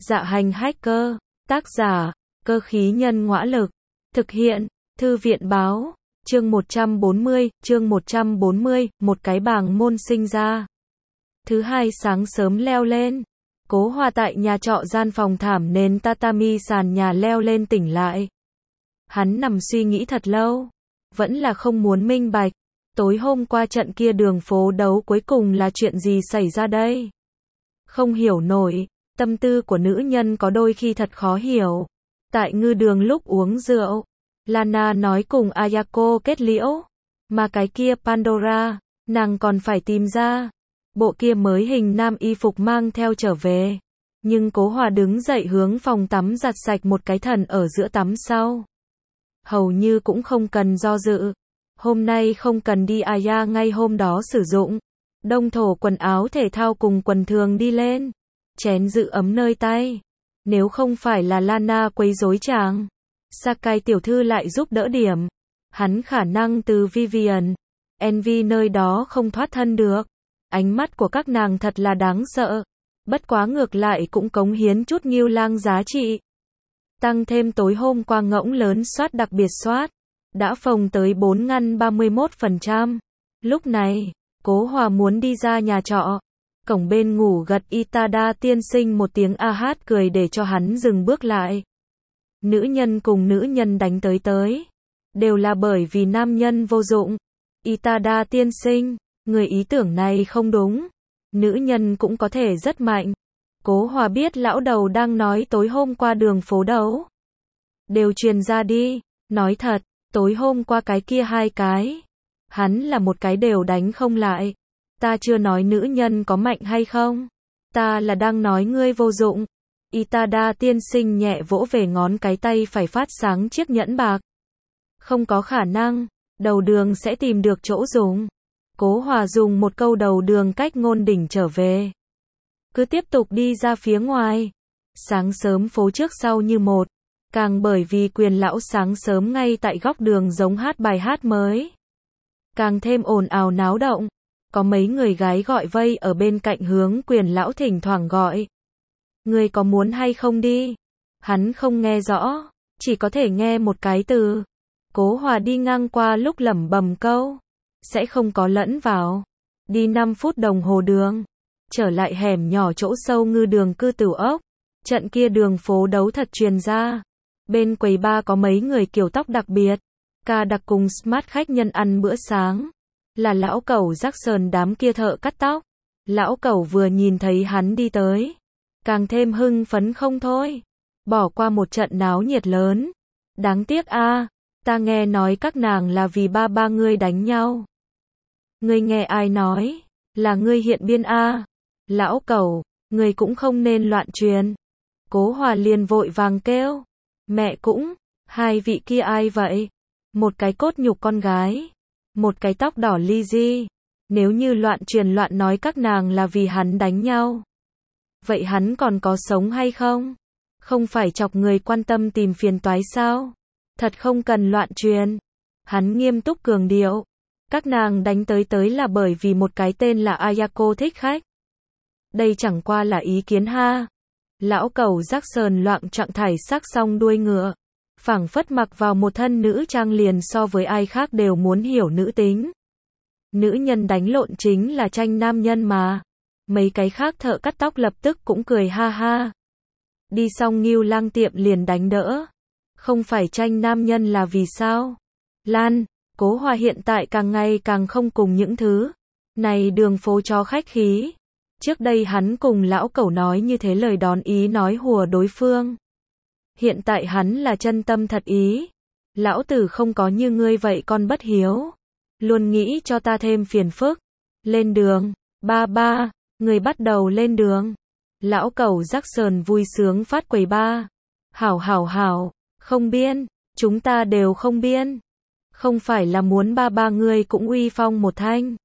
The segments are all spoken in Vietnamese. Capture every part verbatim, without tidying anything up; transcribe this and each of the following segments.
Dạ hành hacker, tác giả, cơ khí nhân ngõa lực, thực hiện, thư viện báo, chương một trăm bốn mươi, chương một trăm bốn mươi, một cái bàng môn sinh ra. Thứ hai sáng sớm leo lên, Cố Hòa tại nhà trọ gian phòng thảm nền tatami sàn nhà leo lên tỉnh lại. Hắn nằm suy nghĩ thật lâu, vẫn là không muốn minh bạch, tối hôm qua trận kia đường phố đấu cuối cùng là chuyện gì xảy ra đây? Không hiểu nổi, tâm tư của nữ nhân có đôi khi thật khó hiểu. Tại ngư đường lúc uống rượu, Lana nói cùng Ayako kết liễu, mà cái kia Pandora, nàng còn phải tìm ra. Bộ kia mới hình nam y phục mang theo trở về. Nhưng Cố Hòa đứng dậy hướng phòng tắm giặt sạch một cái thần ở giữa tắm sau. Hầu như cũng không cần do dự. Hôm nay không cần đi Aya ngay hôm đó sử dụng. Đông thổ quần áo thể thao cùng quần thường đi lên. Chén giữ ấm nơi tay. Nếu không phải là Lana quấy rối chàng, Sakai tiểu thư lại giúp đỡ điểm, hắn khả năng từ Vivian, Envy nơi đó không thoát thân được. Ánh mắt của các nàng thật là đáng sợ. Bất quá ngược lại cũng cống hiến chút Ngưu Lang giá trị. Tăng thêm tối hôm qua ngỗng lớn soát đặc biệt soát, đã phồng tới bốn ngăn ba mươi mốt phần trăm. Lúc này, Cố Hòa muốn đi ra nhà trọ. Cổng bên ngủ gật Itada tiên sinh một tiếng a hát cười để cho hắn dừng bước lại. Nữ nhân cùng nữ nhân đánh tới tới, đều là bởi vì nam nhân vô dụng. Itada tiên sinh, người ý tưởng này không đúng. Nữ nhân cũng có thể rất mạnh. Cố Hòa biết lão đầu đang nói tối hôm qua đường phố đấu. Đều truyền ra đi. Nói thật, tối hôm qua cái kia hai cái, hắn là một cái đều đánh không lại. Ta chưa nói nữ nhân có mạnh hay không. Ta là đang nói ngươi vô dụng. Itada tiên sinh nhẹ vỗ về ngón cái tay phải phát sáng chiếc nhẫn bạc. Không có khả năng, đầu đường sẽ tìm được chỗ dùng. Cố Hòa dùng một câu đầu đường cách ngôn đỉnh trở về. Cứ tiếp tục đi ra phía ngoài. Sáng sớm phố trước sau như một. Càng bởi vì Quyền lão sáng sớm ngay tại góc đường giống hát bài hát mới. Càng thêm ồn ào náo động. Có mấy người gái gọi vây ở bên cạnh hướng Quyền lão thỉnh thoảng gọi. Người có muốn hay không đi? Hắn không nghe rõ, chỉ có thể nghe một cái từ. Cố Hòa đi ngang qua lúc lẩm bẩm câu. Sẽ không có lẫn vào. Đi năm phút đồng hồ đường. Trở lại hẻm nhỏ chỗ sâu ngư đường cư tử ốc. Trận kia đường phố đấu thật truyền ra. Bên quầy bar có mấy người kiểu tóc đặc biệt. Ca đặc cùng smart khách nhân ăn bữa sáng. Là lão cẩu Jackson đám kia thợ cắt tóc. Lão cẩu vừa nhìn thấy hắn đi tới, càng thêm hưng phấn không thôi. Bỏ qua một trận náo nhiệt lớn. Đáng tiếc a, ta nghe nói các nàng là vì ba ba ngươi đánh nhau. Ngươi nghe ai nói? Là ngươi hiện biên a. Lão cẩu, ngươi cũng không nên loạn truyền. Cố Hòa liền vội vàng kêu. Mẹ cũng, hai vị kia ai vậy? Một cái cốt nhục con gái. Một cái tóc đỏ Lizzy. Nếu như loạn truyền loạn nói các nàng là vì hắn đánh nhau. Vậy hắn còn có sống hay không? Không phải chọc người quan tâm tìm phiền toái sao? Thật không cần loạn truyền. Hắn nghiêm túc cường điệu. Các nàng đánh tới tới là bởi vì một cái tên là Ayako thích khách. Đây chẳng qua là ý kiến ha. Lão cẩu Jackson loạn trạng thải sắc xong đuôi ngựa. Phảng phất mặc vào một thân nữ trang liền so với ai khác đều muốn hiểu nữ tính. Nữ nhân đánh lộn chính là tranh nam nhân mà. Mấy cái khác thợ cắt tóc lập tức cũng cười ha ha. Đi xong Ngưu Lang tiệm liền đánh đỡ. Không phải tranh nam nhân là vì sao? Lan, Cố Hòa hiện tại càng ngày càng không cùng những thứ này đường phố cho khách khí. Trước đây hắn cùng lão cẩu nói như thế lời đón ý nói hùa đối phương. Hiện tại hắn là chân tâm thật ý. Lão tử không có như ngươi vậy con bất hiếu. Luôn nghĩ cho ta thêm phiền phức. Lên đường, ba ba, người bắt đầu lên đường. Lão cẩu Jackson vui sướng phát quầy ba. Hảo hảo hảo, không biên, chúng ta đều không biên. Không phải là muốn ba ba ngươi cũng uy phong một thanh.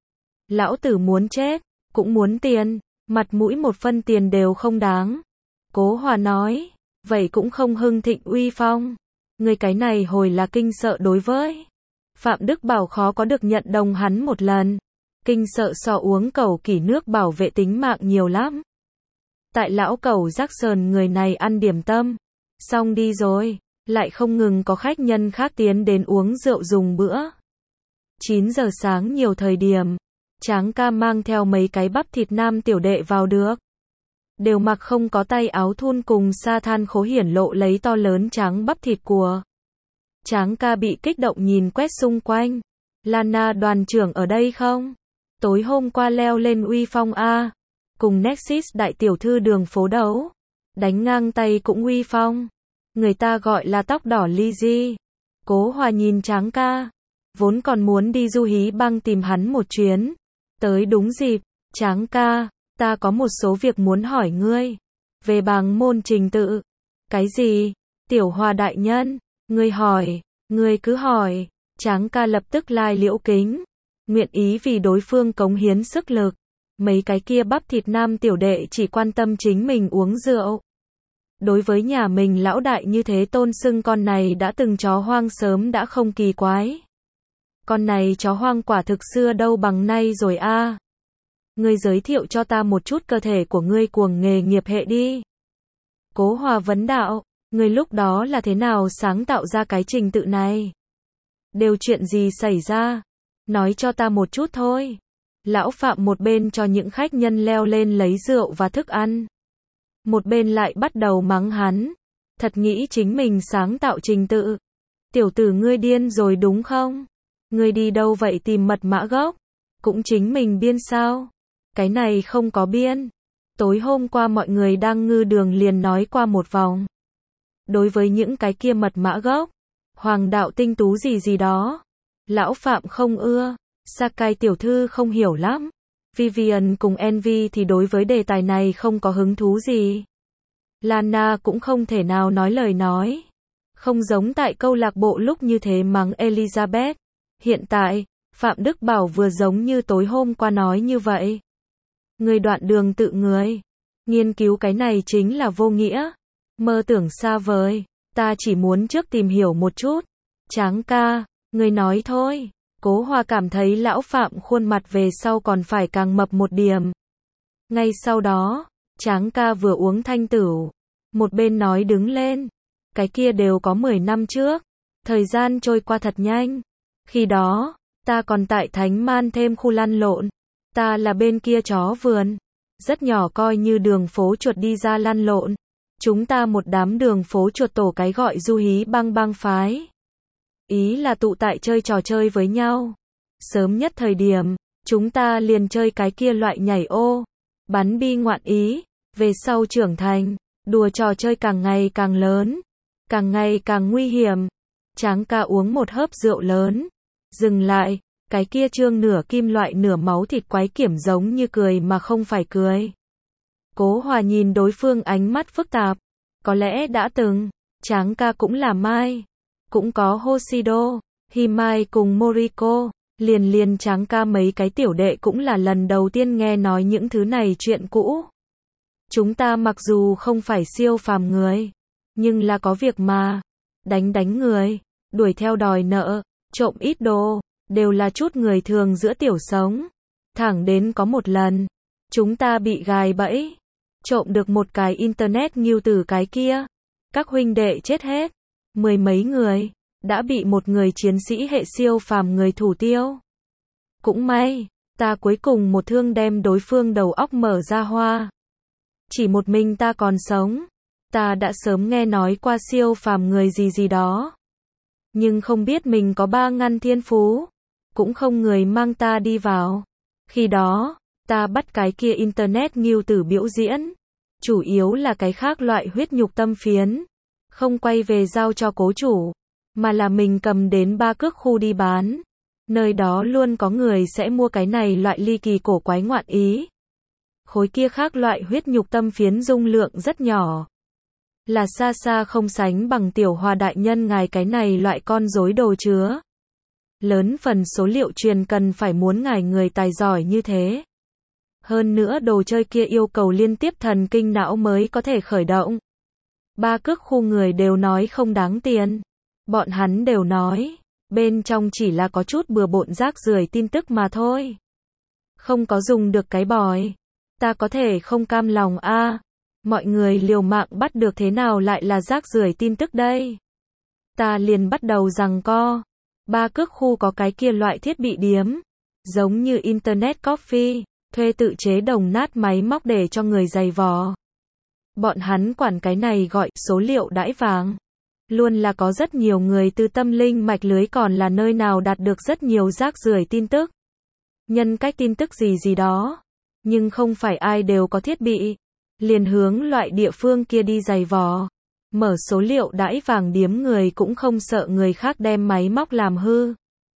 Lão tử muốn chết, cũng muốn tiền, mặt mũi một phân tiền đều không đáng. Cố Hòa nói, vậy cũng không hưng thịnh uy phong. Người cái này hồi là kinh sợ đối với Phạm Đức Bảo khó có được nhận đồng hắn một lần. Kinh sợ so uống cầu kỷ nước bảo vệ tính mạng nhiều lắm. Tại lão cẩu Jackson người này ăn điểm tâm. Xong đi rồi. Lại không ngừng có khách nhân khác tiến đến uống rượu dùng bữa. chín giờ sáng nhiều thời điểm. Tráng ca mang theo mấy cái bắp thịt nam tiểu đệ vào được. Đều mặc không có tay áo thun cùng sa than khố hiển lộ lấy to lớn tráng bắp thịt của. Tráng ca bị kích động nhìn quét xung quanh. Lana đoàn trưởng ở đây không? Tối hôm qua leo lên uy phong A. Cùng Nexus đại tiểu thư đường phố đấu. Đánh ngang tay cũng uy phong. Người ta gọi là tóc đỏ Lizzy. Cố Hòa nhìn Tráng ca. Vốn còn muốn đi du hí băng tìm hắn một chuyến. Tới đúng dịp. Tráng ca, ta có một số việc muốn hỏi ngươi. Về bảng môn trình tự. Cái gì? Tiểu Hòa đại nhân. Ngươi hỏi. Ngươi cứ hỏi. Tráng ca lập tức lai liễu kính. Nguyện ý vì đối phương cống hiến sức lực. Mấy cái kia bắp thịt nam tiểu đệ chỉ quan tâm chính mình uống rượu. Đối với nhà mình lão đại như thế tôn xưng con này đã từng chó hoang sớm đã không kỳ quái. Con này chó hoang quả thực xưa đâu bằng nay rồi a. À. Ngươi giới thiệu cho ta một chút cơ thể của ngươi cuồng nghề nghiệp hệ đi. Cố Hòa vấn đạo, ngươi lúc đó là thế nào sáng tạo ra cái trình tự này? Đều chuyện gì xảy ra? Nói cho ta một chút thôi. Lão Phạm một bên cho những khách nhân leo lên lấy rượu và thức ăn. Một bên lại bắt đầu mắng hắn. Thật nghĩ chính mình sáng tạo trình tự. Tiểu tử ngươi điên rồi đúng không? Ngươi đi đâu vậy tìm mật mã gốc? Cũng chính mình biên sao? Cái này không có biên. Tối hôm qua mọi người đang ngư đường liền nói qua một vòng. Đối với những cái kia mật mã gốc, hoàng đạo tinh tú gì gì đó, lão Phạm không ưa. Sakai tiểu thư không hiểu lắm. Vivian cùng Envy thì đối với đề tài này không có hứng thú gì. Lana cũng không thể nào nói lời nói. Không giống tại câu lạc bộ lúc như thế mắng Elizabeth. Hiện tại, Phạm Đức Bảo vừa giống như tối hôm qua nói như vậy. Người đoạn đường tự người. Nghiên cứu cái này chính là vô nghĩa. Mơ tưởng xa vời. Ta chỉ muốn trước tìm hiểu một chút. Tráng ca, người nói thôi. Cố Hòa cảm thấy lão Phạm khuôn mặt về sau còn phải càng mập một điểm. Ngay sau đó, Tráng ca vừa uống thanh tửu. Một bên nói đứng lên. Cái kia đều có mười năm trước. Thời gian trôi qua thật nhanh. Khi đó, ta còn tại Thánh Man thêm khu lăn lộn. Ta là bên kia chó vườn. Rất nhỏ coi như đường phố chuột đi ra lăn lộn. Chúng ta một đám đường phố chuột tổ cái gọi du hí băng băng phái. Ý là tụ tại chơi trò chơi với nhau. Sớm nhất thời điểm, chúng ta liền chơi cái kia loại nhảy ô, bắn bi ngoạn ý. Về sau trưởng thành, đùa trò chơi càng ngày càng lớn, càng ngày càng nguy hiểm. Tráng ca uống một hớp rượu lớn, dừng lại, cái kia trương nửa kim loại nửa máu thịt quái kiểm giống như cười mà không phải cười. Cố Hòa nhìn đối phương ánh mắt phức tạp, có lẽ đã từng, Tráng ca cũng là Mai, cũng có Hoshido, Himai cùng Moriko, liền liền Tráng ca mấy cái tiểu đệ cũng là lần đầu tiên nghe nói những thứ này chuyện cũ. Chúng ta mặc dù không phải siêu phàm người, nhưng là có việc mà, đánh đánh người, đuổi theo đòi nợ, trộm ít đồ, đều là chút người thường giữa tiểu sống. Thẳng đến có một lần, chúng ta bị gài bẫy, trộm được một cái internet nghiêu từ cái kia, các huynh đệ chết hết, mười mấy người, đã bị một người chiến sĩ hệ siêu phàm người thủ tiêu. Cũng may, ta cuối cùng một thương đem đối phương đầu óc mở ra hoa. Chỉ một mình ta còn sống, ta đã sớm nghe nói qua siêu phàm người gì gì đó. Nhưng không biết mình có ba ngăn thiên phú, cũng không người mang ta đi vào. Khi đó, ta bắt cái kia internet nghiêu tử biểu diễn, chủ yếu là cái khác loại huyết nhục tâm phiến, không quay về giao cho cố chủ, mà là mình cầm đến ba cước khu đi bán. Nơi đó luôn có người sẽ mua cái này loại ly kỳ cổ quái ngoạn ý. Khối kia khác loại huyết nhục tâm phiến dung lượng rất nhỏ, là xa xa không sánh bằng Tiểu Hòa đại nhân ngài cái này loại con rối đồ chứa. Lớn phần số liệu truyền cần phải muốn ngài người tài giỏi như thế. Hơn nữa đồ chơi kia yêu cầu liên tiếp thần kinh não mới có thể khởi động. Ba cước khu người đều nói không đáng tiền. Bọn hắn đều nói, bên trong chỉ là có chút bừa bộn rác rưởi tin tức mà thôi. Không có dùng được cái bòi. Ta có thể không cam lòng a. Mọi người liều mạng bắt được thế nào lại là rác rưởi tin tức đây? Ta liền bắt đầu giằng co. Ba cước khu có cái kia loại thiết bị điếm, giống như Internet Coffee, thuê tự chế đồng nát máy móc để cho người giày vò. Bọn hắn quản cái này gọi số liệu đãi vàng. Luôn là có rất nhiều người từ tâm linh mạch lưới còn là nơi nào đạt được rất nhiều rác rưởi tin tức. Nhân cách tin tức gì gì đó. Nhưng không phải ai đều có thiết bị. Liền hướng loại địa phương kia đi giày vò. Mở số liệu đãi vàng điếm người cũng không sợ người khác đem máy móc làm hư.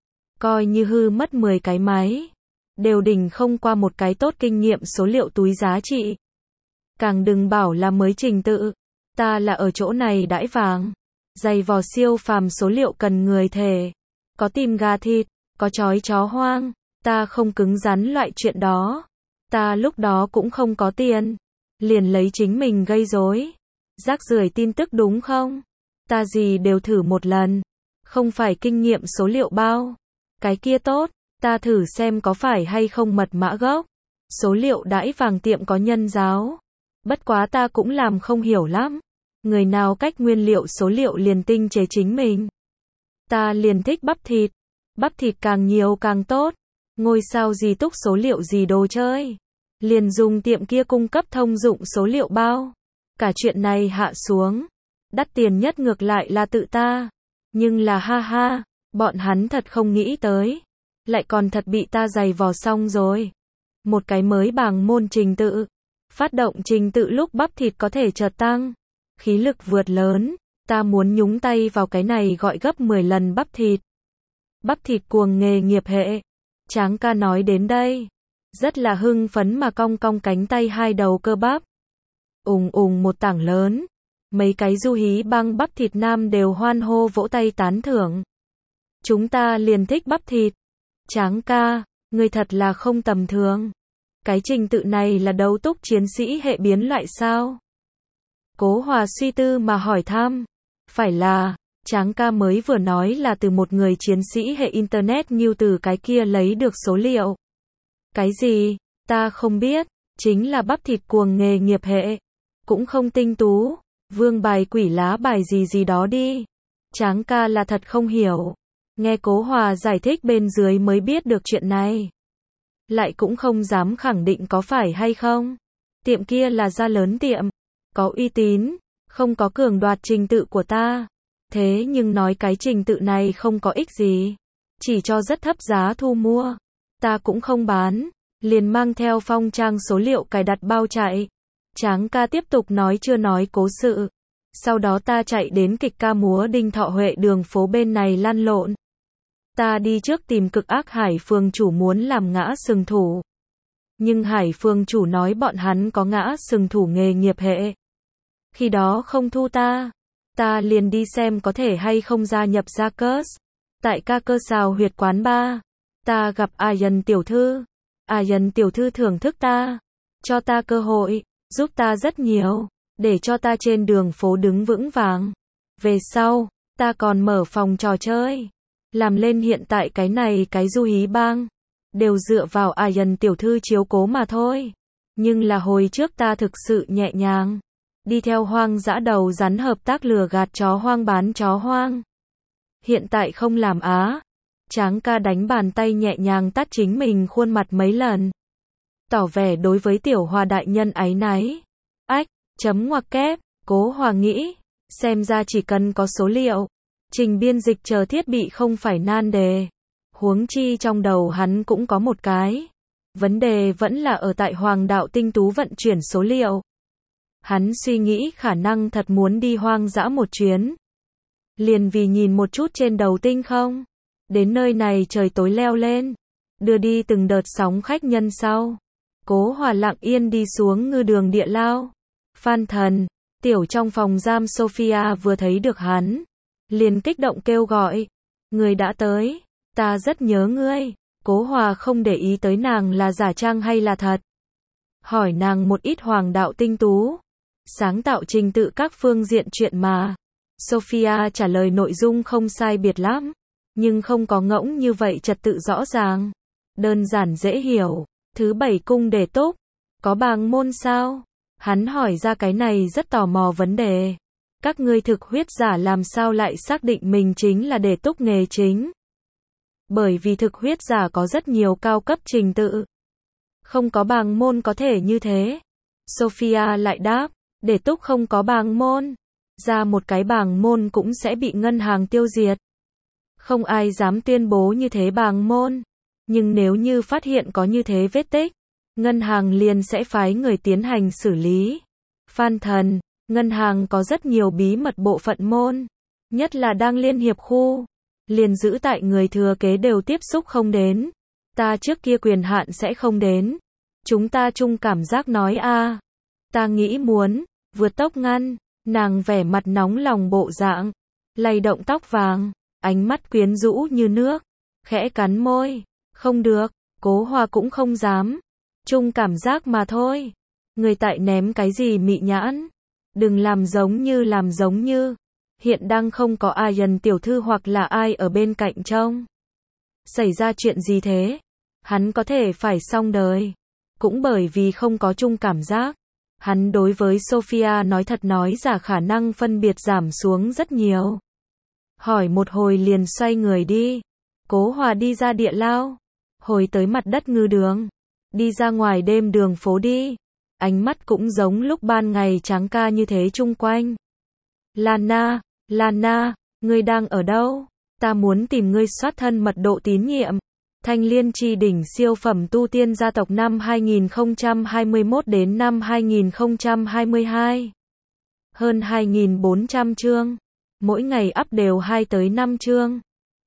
Coi như hư mất mười cái máy. Đều đỉnh không qua một cái tốt kinh nghiệm số liệu túi giá trị. Càng đừng bảo là mới trình tự. Ta là ở chỗ này đãi vàng. Giày vò siêu phàm số liệu cần người thể. Có tìm gà thịt, có chói chó hoang. Ta không cứng rắn loại chuyện đó. Ta lúc đó cũng không có tiền. Liền lấy chính mình gây rối. Rác rưởi tin tức đúng không? Ta gì đều thử một lần. Không phải kinh nghiệm số liệu bao. Cái kia tốt. Ta thử xem có phải hay không mật mã gốc. Số liệu đãi vàng tiệm có nhân giáo. Bất quá ta cũng làm không hiểu lắm. Người nào cách nguyên liệu số liệu liền tinh chế chính mình. Ta liền thích bắp thịt. Bắp thịt càng nhiều càng tốt. Ngôi sao gì túc số liệu gì đồ chơi. Liền dùng tiệm kia cung cấp thông dụng số liệu bao. Cả chuyện này hạ xuống. Đắt tiền nhất ngược lại là tự ta. Nhưng là ha ha, bọn hắn thật không nghĩ tới. Lại còn thật bị ta giày vò xong rồi. Một cái mới bảng môn trình tự. Phát động trình tự lúc bắp thịt có thể chợt tăng. Khí lực vượt lớn. Ta muốn nhúng tay vào cái này gọi gấp mười lần bắp thịt. Bắp thịt cuồng nghề nghiệp hệ. Tráng ca nói đến đây. Rất là hưng phấn mà cong cong cánh tay hai đầu cơ bắp. Ùng ùng một tảng lớn. Mấy cái du hí băng bắp thịt nam đều hoan hô vỗ tay tán thưởng. Chúng ta liền thích bắp thịt. Tráng ca, người thật là không tầm thường. Cái trình tự này là đấu túc chiến sĩ hệ biến loại sao? Cố Hòa suy tư mà hỏi thăm. Phải là, Tráng ca mới vừa nói là từ một người chiến sĩ hệ Internet như từ cái kia lấy được số liệu. Cái gì? Ta không biết. Chính là bắp thịt cuồng nghề nghiệp hệ. Cũng không tinh tú. Vương bài quỷ lá bài gì gì đó đi. Tráng ca là thật không hiểu. Nghe Cố Hòa giải thích bên dưới mới biết được chuyện này. Lại cũng không dám khẳng định có phải hay không. Tiệm kia là gia lớn tiệm. Có uy tín. Không có cường đoạt trình tự của ta. Thế nhưng nói cái trình tự này không có ích gì. Chỉ cho rất thấp giá thu mua. Ta cũng không bán. Liền mang theo phong trang số liệu cài đặt bao chạy. Tráng ca tiếp tục nói chưa nói cố sự. Sau đó ta chạy đến kịch ca múa Đinh Thọ Huệ đường phố bên này lăn lộn. Ta đi trước tìm cực ác Hải phường chủ muốn làm ngã sừng thủ. Nhưng Hải phường chủ nói bọn hắn có ngã sừng thủ nghề nghiệp hệ. Khi đó không thu ta. Ta liền đi xem có thể hay không gia nhập ra cớt. Tại ca cơ xào huyệt quán ba. Ta gặp Ayan tiểu thư. Ayan tiểu thư thưởng thức ta. Cho ta cơ hội. Giúp ta rất nhiều. Để cho ta trên đường phố đứng vững vàng. Về sau, ta còn mở phòng trò chơi. Làm lên hiện tại cái này cái du hí bang. Đều dựa vào Ayan tiểu thư chiếu cố mà thôi. Nhưng là hồi trước ta thực sự nhẹ nhàng. Đi theo hoang dã đầu rắn hợp tác lừa gạt chó hoang bán chó hoang. Hiện tại không làm á. Tráng ca đánh bàn tay nhẹ nhàng tát chính mình khuôn mặt mấy lần. Tỏ vẻ đối với Tiểu Hòa đại nhân áy náy. Ách, chấm ngoặc kép, Cố Hòa nghĩ. Xem ra chỉ cần có số liệu. Trình biên dịch chờ thiết bị không phải nan đề. Huống chi trong đầu hắn cũng có một cái. Vấn đề vẫn là ở tại Hoàng đạo tinh tú vận chuyển số liệu. Hắn suy nghĩ khả năng thật muốn đi hoang dã một chuyến. Liền vì nhìn một chút trên đầu tinh không. Đến nơi này trời tối leo lên. Đưa đi từng đợt sóng khách nhân sau. Cố Hòa lặng yên đi xuống ngư đường địa lao. Phan thần, tiểu trong phòng giam Sophia vừa thấy được hắn. Liền kích động kêu gọi. Người đã tới. Ta rất nhớ ngươi. Cố Hòa không để ý tới nàng là giả trang hay là thật. Hỏi nàng một ít hoàng đạo tinh tú. Sáng tạo trình tự các phương diện chuyện mà. Sophia trả lời nội dung không sai biệt lắm. Nhưng không có ngỗng như vậy trật tự rõ ràng. Đơn giản dễ hiểu. Thứ bảy cung để túc. Có bàng môn sao? Hắn hỏi ra cái này rất tò mò vấn đề. Các ngươi thực huyết giả làm sao lại xác định mình chính là Đề Túc nghề chính? Bởi vì thực huyết giả có rất nhiều cao cấp trình tự. Không có bàng môn có thể như thế. Sophia lại đáp, Đề Túc không có bàng môn. Ra một cái bàng môn cũng sẽ bị ngân hàng tiêu diệt. Không ai dám tuyên bố như thế bàng môn. Nhưng nếu như phát hiện có như thế vết tích, ngân hàng liền sẽ phái người tiến hành xử lý. Phan Thần, ngân hàng có rất nhiều bí mật bộ phận môn. Nhất là đang liên hiệp khu. Liền giữ tại người thừa kế đều tiếp xúc không đến. Ta trước kia quyền hạn sẽ không đến. Chúng ta chung cảm giác nói a, ta nghĩ muốn, vượt tốc ngăn. Nàng vẻ mặt nóng lòng bộ dạng. Lay động tóc vàng. Ánh mắt quyến rũ như nước. Khẽ cắn môi. Không được, Cố Hòa cũng không dám. Chung cảm giác mà thôi. Người tại ném cái gì mị nhãn. Đừng làm giống như làm giống như. Hiện đang không có ai dần tiểu thư hoặc là ai ở bên cạnh trông. Xảy ra chuyện gì thế? Hắn có thể phải xong đời. Cũng bởi vì không có chung cảm giác. Hắn đối với Sophia nói thật nói giả khả năng phân biệt giảm xuống rất nhiều. Hỏi một hồi liền xoay người đi. Cố Hòa đi ra địa lao. Hồi tới mặt đất ngư đường. Đi ra ngoài đêm đường phố đi. Ánh mắt cũng giống lúc ban ngày tráng ca như thế chung quanh. Lana, Lana, ngươi đang ở đâu? Ta muốn tìm ngươi soát thân mật độ tín nhiệm. Thanh Liên Chi đỉnh siêu phẩm tu tiên gia tộc năm hai nghìn không trăm hai mươi mốt đến năm hai nghìn không trăm hai mươi hai. Hơn hai nghìn bốn trăm chương. Mỗi ngày up đều hai tới năm chương.